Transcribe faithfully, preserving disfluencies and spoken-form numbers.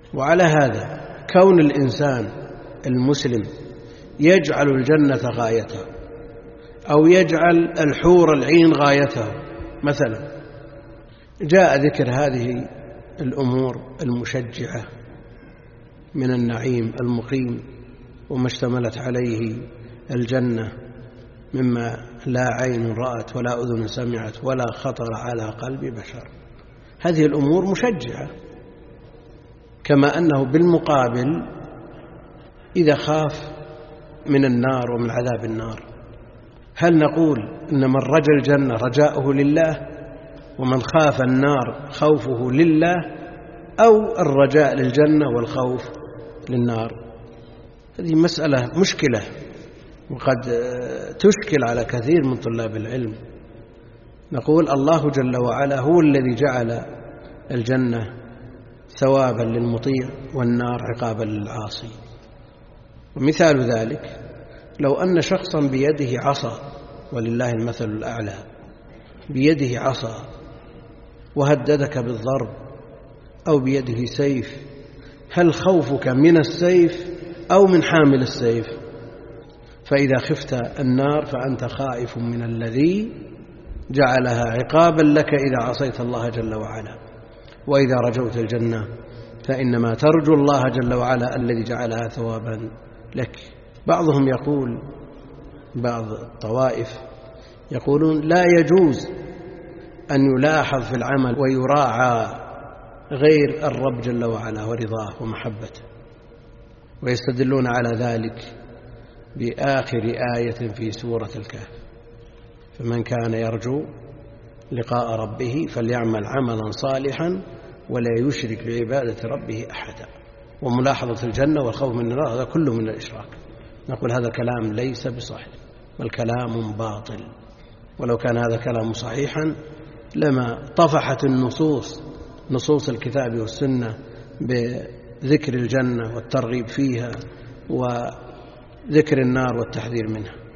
وعلى هذا كون الإنسان المسلم يجعل الجنة غايته أو يجعل الحور العين غايته مثلا، جاء ذكر هذه الأمور المشجعة من النعيم المقيم وما اشتملت عليه الجنة مما لا عين رأت ولا أذن سمعت ولا خطر على قلب بشر. هذه الأمور مشجعة، كما أنه بالمقابل إذا خاف من النار ومن عذاب النار، هل نقول إن من رجا الجنة رجاؤه لله ومن خاف النار خوفه لله، أو الرجاء للجنة والخوف للنار؟ هذه مسألة مشكلة وقد تشكل على كثير من طلاب العلم. نقول الله جل وعلا هو الذي جعل الجنة ثوابا للمطيع والنار عقابا للعاصي. ومثال ذلك لو أن شخصا بيده عصا، ولله المثل الأعلى، بيده عصا وهددك بالضرب، أو بيده سيف، هل خوفك من السيف أو من حامل السيف؟ فإذا خفت النار فأنت خائف من الذي جعلها عقابا لك إذا عصيت الله جل وعلا، وإذا رجوت الجنة فإنما ترجو الله جل وعلا الذي جعلها ثوابا لك. بعضهم يقول، بعض الطوائف يقولون لا يجوز أن يلاحظ في العمل ويراعى غير الرب جل وعلا ورضاه ومحبته، ويستدلون على ذلك بآخر آية في سورة الكهف: فمن كان يرجو لقاء ربه فليعمل عملا صالحا ولا يشرك بعبادة ربه أحدا. وملاحظة الجنة والخوف من النار هذا كله من الإشراك. نقول هذا كلام ليس بصحيح، بل كلام باطل. ولو كان هذا كلام صحيحا لما طفحت النصوص نصوص الكتاب والسنة بذكر الجنة والترغيب فيها وذكر النار والتحذير منها.